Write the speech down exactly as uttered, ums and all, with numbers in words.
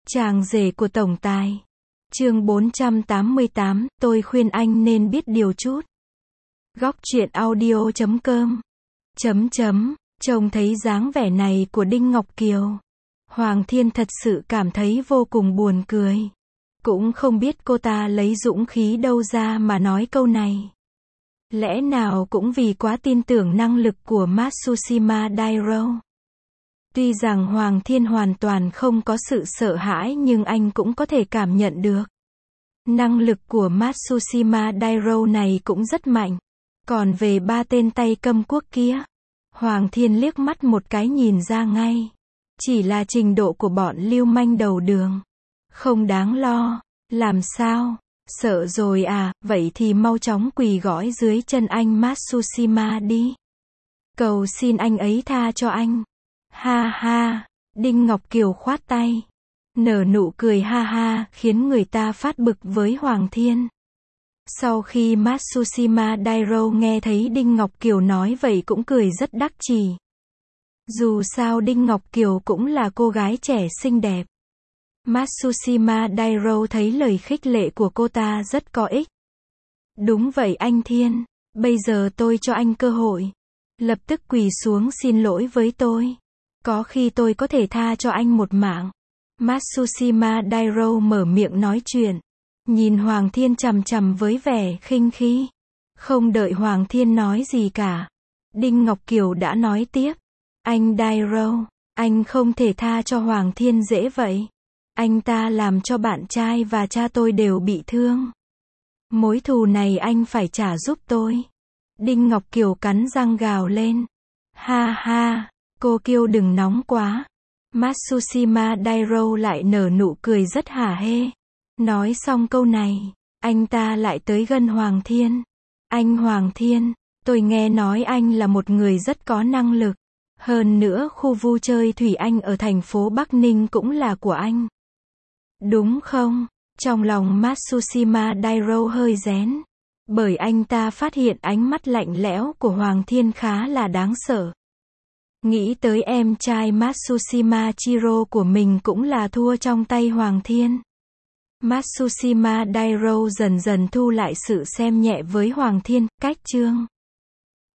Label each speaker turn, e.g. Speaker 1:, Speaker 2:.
Speaker 1: Chàng rể của tổng tài. Chương bốn trăm tám mươi tám, tôi khuyên anh nên biết điều chút. Góc truyện audio chấm com. Chấm chấm, trông thấy dáng vẻ này của Đinh Ngọc Kiều, Hoàng Thiên thật sự cảm thấy vô cùng buồn cười. Cũng không biết cô ta lấy dũng khí đâu ra mà nói câu này. Lẽ nào cũng vì quá tin tưởng năng lực của Matsushima Dairo. Tuy rằng Hoàng Thiên hoàn toàn không có sự sợ hãi nhưng anh cũng có thể cảm nhận được. Năng lực của Matsushima Dairo này cũng rất mạnh. Còn về ba tên tay cầm quốc kia, Hoàng Thiên liếc mắt một cái nhìn ra ngay. Chỉ là trình độ của bọn lưu manh đầu đường. Không đáng lo. Làm sao? Sợ rồi à, vậy thì mau chóng quỳ gõi dưới chân anh Matsushima đi. Cầu xin anh ấy tha cho anh. Ha ha, Đinh Ngọc Kiều khoát tay. Nở nụ cười ha ha, khiến người ta phát bực với Hoàng Thiên. Sau khi Matsushima Dairo nghe thấy Đinh Ngọc Kiều nói vậy cũng cười rất đắc chí. Dù sao Đinh Ngọc Kiều cũng là cô gái trẻ xinh đẹp. Matsushima Dairo thấy lời khích lệ của cô ta rất có ích. Đúng vậy anh Thiên, bây giờ tôi cho anh cơ hội. Lập tức quỳ xuống xin lỗi với tôi. Có khi tôi có thể tha cho anh một mạng. Matsushima Dairo mở miệng nói chuyện. Nhìn Hoàng Thiên chằm chằm với vẻ khinh khi. Không đợi Hoàng Thiên nói gì cả, Đinh Ngọc Kiều đã nói tiếp. Anh Dairo, anh không thể tha cho Hoàng Thiên dễ vậy. Anh ta làm cho bạn trai và cha tôi đều bị thương. Mối thù này anh phải trả giúp tôi. Đinh Ngọc Kiều cắn răng gào lên. Ha ha, cô Kiều đừng nóng quá. Matsushima Dairo lại nở nụ cười rất hả hê. Nói xong câu này, anh ta lại tới gần Hoàng Thiên. Anh Hoàng Thiên, tôi nghe nói anh là một người rất có năng lực. Hơn nữa khu vui chơi Thủy Anh ở thành phố Bắc Ninh cũng là của anh. Đúng không? Trong lòng Matsushima Dairo hơi rén. Bởi anh ta phát hiện ánh mắt lạnh lẽo của Hoàng Thiên khá là đáng sợ. Nghĩ tới em trai Matsushima Chiro của mình cũng là thua trong tay Hoàng Thiên. Matsushima Dairo dần dần thu lại sự xem nhẹ với Hoàng Thiên. Cách chương